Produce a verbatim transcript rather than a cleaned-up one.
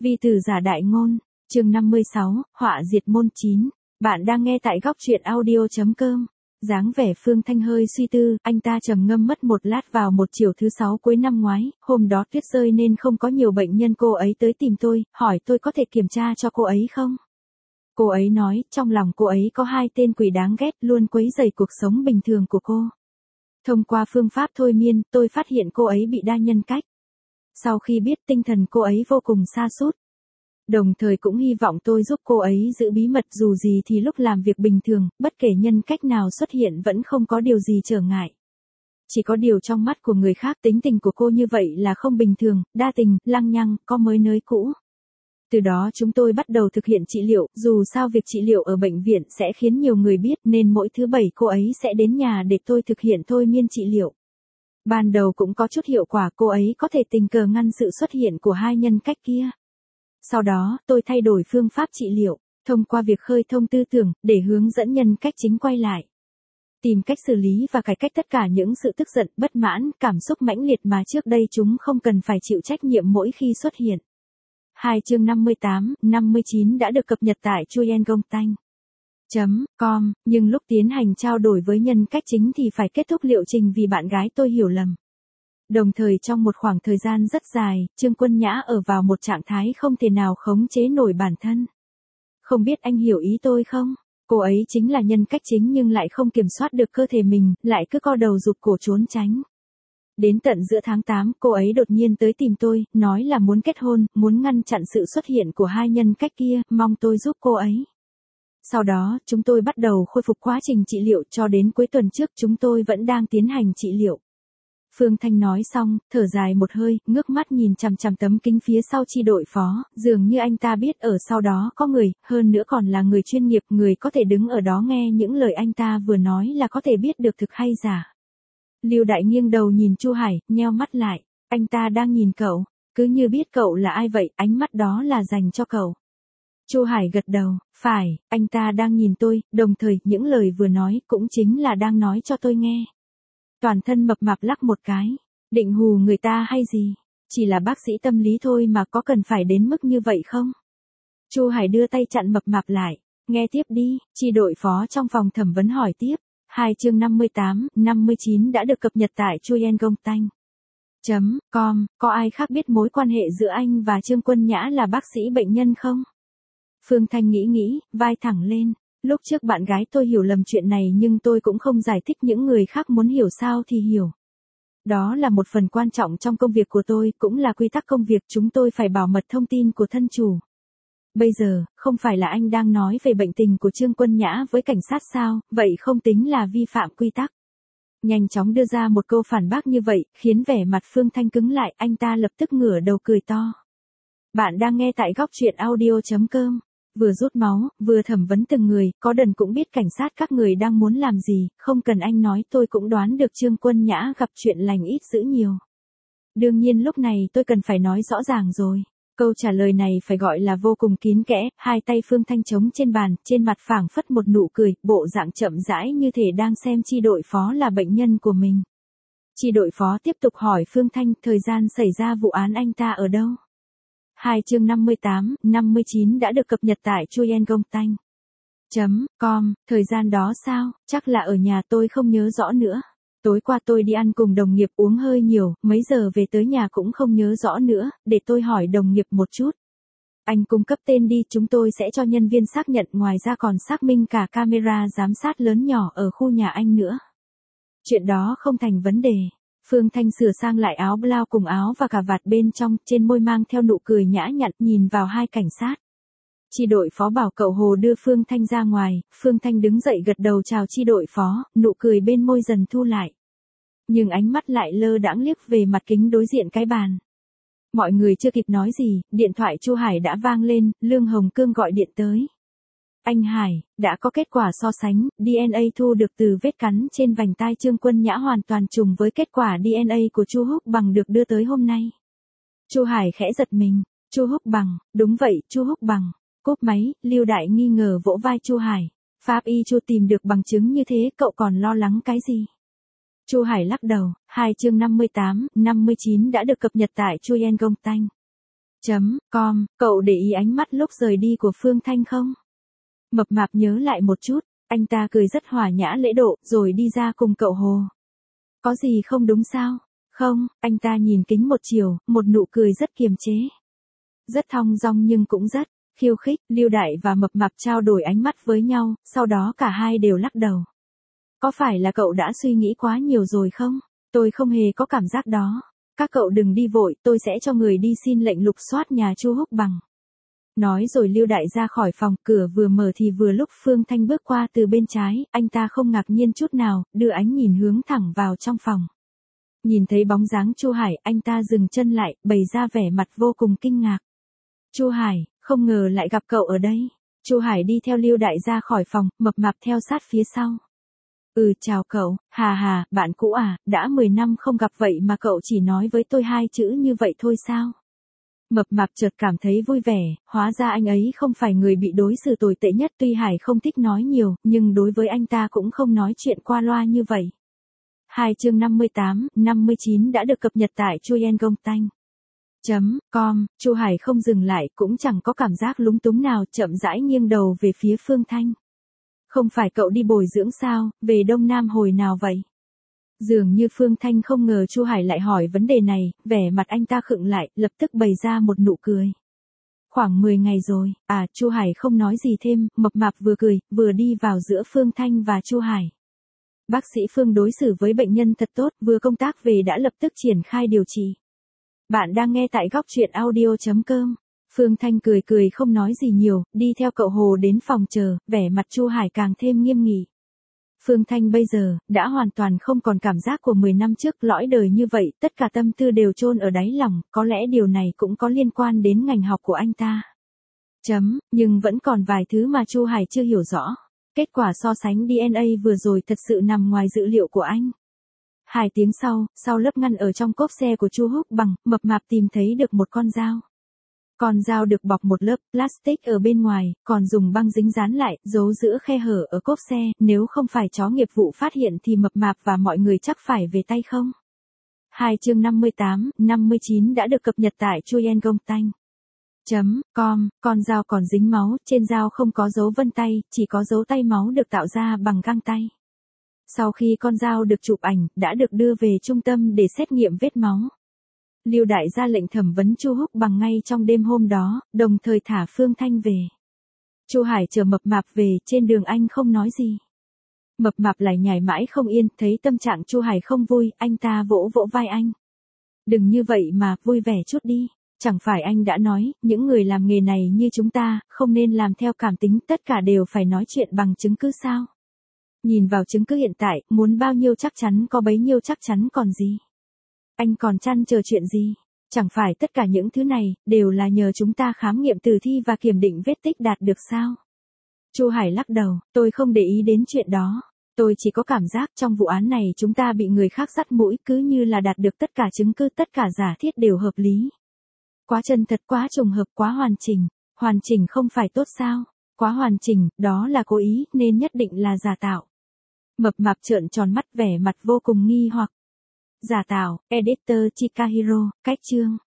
Vi tử giả đại ngôn, chương năm mươi sáu, họa diệt môn chín. Bạn đang nghe tại góc truyện audio chấm com. Dáng vẻ Phương Thanh hơi suy tư, anh ta trầm ngâm mất một lát. Vào một chiều thứ sáu cuối năm ngoái, hôm đó tuyết rơi nên không có nhiều bệnh nhân. Cô ấy tới tìm tôi, hỏi tôi có thể kiểm tra cho cô ấy không? Cô ấy nói, trong lòng cô ấy có hai tên quỷ đáng ghét luôn quấy rầy cuộc sống bình thường của cô. Thông qua phương pháp thôi miên, tôi phát hiện cô ấy bị đa nhân cách. Sau khi biết, tinh thần cô ấy vô cùng sa sút. Đồng thời cũng hy vọng tôi giúp cô ấy giữ bí mật, dù gì thì lúc làm việc bình thường, bất kể nhân cách nào xuất hiện vẫn không có điều gì trở ngại. Chỉ có điều trong mắt của người khác, tính tình của cô như vậy là không bình thường, đa tình, lăng nhăng, có mới nới cũ. Từ đó chúng tôi bắt đầu thực hiện trị liệu, dù sao việc trị liệu ở bệnh viện sẽ khiến nhiều người biết nên mỗi thứ bảy cô ấy sẽ đến nhà để tôi thực hiện thôi miên trị liệu. Ban đầu cũng có chút hiệu quả, cô ấy có thể tình cờ ngăn sự xuất hiện của hai nhân cách kia. Sau đó, tôi thay đổi phương pháp trị liệu, thông qua việc khơi thông tư tưởng, để hướng dẫn nhân cách chính quay lại. Tìm cách xử lý và cải cách tất cả những sự tức giận, bất mãn, cảm xúc mãnh liệt mà trước đây chúng không cần phải chịu trách nhiệm mỗi khi xuất hiện. Hai chương năm mươi tám, năm mươi chín đã được cập nhật tại chuyengongtanh chấm com, nhưng lúc tiến hành trao đổi với nhân cách chính thì phải kết thúc liệu trình vì bạn gái tôi hiểu lầm. Đồng thời trong một khoảng thời gian rất dài, Trương Quân Nhã ở vào một trạng thái không thể nào khống chế nổi bản thân. Không biết anh hiểu ý tôi không? Cô ấy chính là nhân cách chính nhưng lại không kiểm soát được cơ thể mình, lại cứ co đầu rụt cổ trốn tránh. Đến tận giữa tháng tám, cô ấy đột nhiên tới tìm tôi, nói là muốn kết hôn, muốn ngăn chặn sự xuất hiện của hai nhân cách kia, mong tôi giúp cô ấy. Sau đó, chúng tôi bắt đầu khôi phục quá trình trị liệu, cho đến cuối tuần trước chúng tôi vẫn đang tiến hành trị liệu. Phương Thanh nói xong, thở dài một hơi, ngước mắt nhìn chằm chằm tấm kính phía sau chi đội phó, dường như anh ta biết ở sau đó có người, hơn nữa còn là người chuyên nghiệp, người có thể đứng ở đó nghe những lời anh ta vừa nói là có thể biết được thực hay giả. Lưu Đại nghiêng đầu nhìn Chu Hải, nheo mắt lại, anh ta đang nhìn cậu, cứ như biết cậu là ai vậy, ánh mắt đó là dành cho cậu. Chu Hải gật đầu, phải, anh ta đang nhìn tôi, đồng thời những lời vừa nói cũng chính là đang nói cho tôi nghe. Toàn thân mập mạp lắc một cái, định hù người ta hay gì, chỉ là bác sĩ tâm lý thôi mà có cần phải đến mức như vậy không? Chu Hải đưa tay chặn mập mạp lại, nghe tiếp đi, chi đội phó trong phòng thẩm vấn hỏi tiếp. Hai chương năm mươi tám, năm mươi chín đã được cập nhật tại chuyengongtanh chấm com, có ai khác biết mối quan hệ giữa anh và Trương Quân Nhã là bác sĩ bệnh nhân không? Phương Thanh nghĩ nghĩ, vai thẳng lên. Lúc trước bạn gái tôi hiểu lầm chuyện này nhưng tôi cũng không giải thích, những người khác muốn hiểu sao thì hiểu. Đó là một phần quan trọng trong công việc của tôi, cũng là quy tắc công việc, chúng tôi phải bảo mật thông tin của thân chủ. Bây giờ, không phải là anh đang nói về bệnh tình của Trương Quân Nhã với cảnh sát sao, vậy không tính là vi phạm quy tắc. Nhanh chóng đưa ra một câu phản bác như vậy, khiến vẻ mặt Phương Thanh cứng lại, anh ta lập tức ngửa đầu cười to. Bạn đang nghe tại góc truyện audio chấm com. Vừa rút máu, vừa thẩm vấn từng người, có đần cũng biết cảnh sát các người đang muốn làm gì, không cần anh nói tôi cũng đoán được Trương Quân Nhã gặp chuyện lành ít dữ nhiều. Đương nhiên lúc này tôi cần phải nói rõ ràng rồi. Câu trả lời này phải gọi là vô cùng kín kẽ, hai tay Phương Thanh chống trên bàn, trên mặt phảng phất một nụ cười, bộ dạng chậm rãi như thể đang xem chi đội phó là bệnh nhân của mình. Chi đội phó tiếp tục hỏi Phương Thanh, thời gian xảy ra vụ án anh ta ở đâu? Hai chương năm mươi tám, năm mươi chín đã được cập nhật tại chuyengongtanh chấm com, thời gian đó sao, chắc là ở nhà, tôi không nhớ rõ nữa. Tối qua tôi đi ăn cùng đồng nghiệp, uống hơi nhiều, mấy giờ về tới nhà cũng không nhớ rõ nữa, để tôi hỏi đồng nghiệp một chút. Anh cung cấp tên đi, chúng tôi sẽ cho nhân viên xác nhận, ngoài ra còn xác minh cả camera giám sát lớn nhỏ ở khu nhà anh nữa. Chuyện đó không thành vấn đề. Phương Thanh sửa sang lại áo blau cùng áo và cà vạt bên trong, trên môi mang theo nụ cười nhã nhặn, nhìn vào hai cảnh sát. Chi đội phó bảo cậu Hồ đưa Phương Thanh ra ngoài, Phương Thanh đứng dậy gật đầu chào chi đội phó, nụ cười bên môi dần thu lại. Nhưng ánh mắt lại lơ đãng liếc về mặt kính đối diện cái bàn. Mọi người chưa kịp nói gì, điện thoại Chu Hải đã vang lên, Lương Hồng Cương gọi điện tới. Anh Hải, đã có kết quả so sánh, đê en a thu được từ vết cắn trên vành tai Trương Quân Nhã hoàn toàn trùng với kết quả đê en a của Chu Húc Bằng được đưa tới hôm nay. Chu Hải khẽ giật mình, Chu Húc Bằng, đúng vậy, Chu Húc Bằng. Cúp máy, Lưu Đại nghi ngờ vỗ vai Chu Hải, pháp y Chu tìm được bằng chứng như thế, cậu còn lo lắng cái gì? Chu Hải lắc đầu. Hai chương năm mươi tám, năm mươi chín đã được cập nhật tại chuyengongtanh chấm com, cậu để ý ánh mắt lúc rời đi của Phương Thanh không? Mập mạp nhớ lại một chút, anh ta cười rất hòa nhã lễ độ, rồi đi ra cùng cậu Hồ. Có gì không đúng sao? Không, anh ta nhìn kính một chiều, một nụ cười rất kiềm chế. Rất thong dong nhưng cũng rất khiêu khích. Lưu Đại và Mập Mạp trao đổi ánh mắt với nhau, sau đó cả hai đều lắc đầu. Có phải là cậu đã suy nghĩ quá nhiều rồi không? Tôi không hề có cảm giác đó. Các cậu đừng đi vội, tôi sẽ cho người đi xin lệnh lục soát nhà Chu Húc Bằng. Nói rồi Lưu Đại ra khỏi phòng, cửa vừa mở thì vừa lúc Phương Thanh bước qua từ bên trái, anh ta không ngạc nhiên chút nào, đưa ánh nhìn hướng thẳng vào trong phòng. Nhìn thấy bóng dáng Chu Hải, anh ta dừng chân lại, bày ra vẻ mặt vô cùng kinh ngạc. Chu Hải, không ngờ lại gặp cậu ở đây. Chu Hải đi theo Lưu Đại ra khỏi phòng, Mập Mạp theo sát phía sau. Ừ, chào cậu, hà hà, bạn cũ à, đã mười năm không gặp vậy mà cậu chỉ nói với tôi hai chữ như vậy thôi sao? Mập Mạp chợt cảm thấy vui vẻ, hóa ra anh ấy không phải người bị đối xử tồi tệ nhất. Tuy Hải không thích nói nhiều, nhưng đối với anh ta cũng không nói chuyện qua loa như vậy. Hai chương năm mươi tám, năm mươi chín đã được cập nhật tại chuyenggongtanh chấm com. Chu Hải không dừng lại, cũng chẳng có cảm giác lúng túng nào, chậm rãi nghiêng đầu về phía Phương Thanh. Không phải cậu đi bồi dưỡng sao, về Đông Nam hồi nào vậy? Dường như Phương Thanh không ngờ Chu Hải lại hỏi vấn đề này, vẻ mặt anh ta khựng lại, lập tức bày ra một nụ cười. Khoảng mười ngày rồi. À, Chu Hải không nói gì thêm, Mập Mạp vừa cười, vừa đi vào giữa Phương Thanh và Chu Hải. Bác sĩ Phương đối xử với bệnh nhân thật tốt, vừa công tác về đã lập tức triển khai điều trị. Bạn đang nghe tại góc truyện audio chấm com. Phương Thanh cười cười không nói gì nhiều, đi theo cậu Hồ đến phòng chờ, vẻ mặt Chu Hải càng thêm nghiêm nghị. Phương Thanh bây giờ, đã hoàn toàn không còn cảm giác của mười năm trước, lõi đời như vậy, tất cả tâm tư đều chôn ở đáy lòng, có lẽ điều này cũng có liên quan đến ngành học của anh ta. Chấm, nhưng vẫn còn vài thứ mà Chu Hải chưa hiểu rõ. Kết quả so sánh đê en a vừa rồi thật sự nằm ngoài dự liệu của anh. Hai tiếng sau, sau lớp ngăn ở trong cốp xe của Chu Húc Bằng, Mập Mạp tìm thấy được một con dao. Con dao được bọc một lớp plastic ở bên ngoài, còn dùng băng dính dán lại, giấu giữa khe hở ở cốp xe, nếu không phải chó nghiệp vụ phát hiện thì Mập Mạp và mọi người chắc phải về tay không. Hai chương năm mươi tám, năm mươi chín đã được cập nhật tại chuyenggongtanh chấm com. Con dao còn dính máu, trên dao không có dấu vân tay, chỉ có dấu tay máu được tạo ra bằng găng tay. Sau khi con dao được chụp ảnh, đã được đưa về trung tâm để xét nghiệm vết máu. Lưu Đại ra lệnh thẩm vấn Chu Húc Bằng ngay trong đêm hôm đó, đồng thời thả Phương Thanh về. Chu Hải chờ Mập Mạp về, trên đường anh không nói gì. Mập Mạp lại nhảy mãi không yên, thấy tâm trạng Chu Hải không vui, anh ta vỗ vỗ vai anh. Đừng như vậy mà, vui vẻ chút đi. Chẳng phải anh đã nói, những người làm nghề này như chúng ta, không nên làm theo cảm tính, tất cả đều phải nói chuyện bằng chứng cứ sao? Nhìn vào chứng cứ hiện tại, muốn bao nhiêu chắc chắn có bấy nhiêu chắc chắn còn gì. Anh còn trăn chờ chuyện gì? Chẳng phải tất cả những thứ này, đều là nhờ chúng ta khám nghiệm tử thi và kiểm định vết tích đạt được sao? Chu Hải lắc đầu, tôi không để ý đến chuyện đó. Tôi chỉ có cảm giác trong vụ án này chúng ta bị người khác dắt mũi, cứ như là đạt được tất cả chứng cứ, tất cả giả thiết đều hợp lý. Quá chân thật, quá trùng hợp, quá hoàn chỉnh. Hoàn chỉnh không phải tốt sao? Quá hoàn chỉnh, đó là cố ý, nên nhất định là giả tạo. Mập Mạp trợn tròn mắt, vẻ mặt vô cùng nghi hoặc. Giả tạo, Editor Chikahiro, cách chương.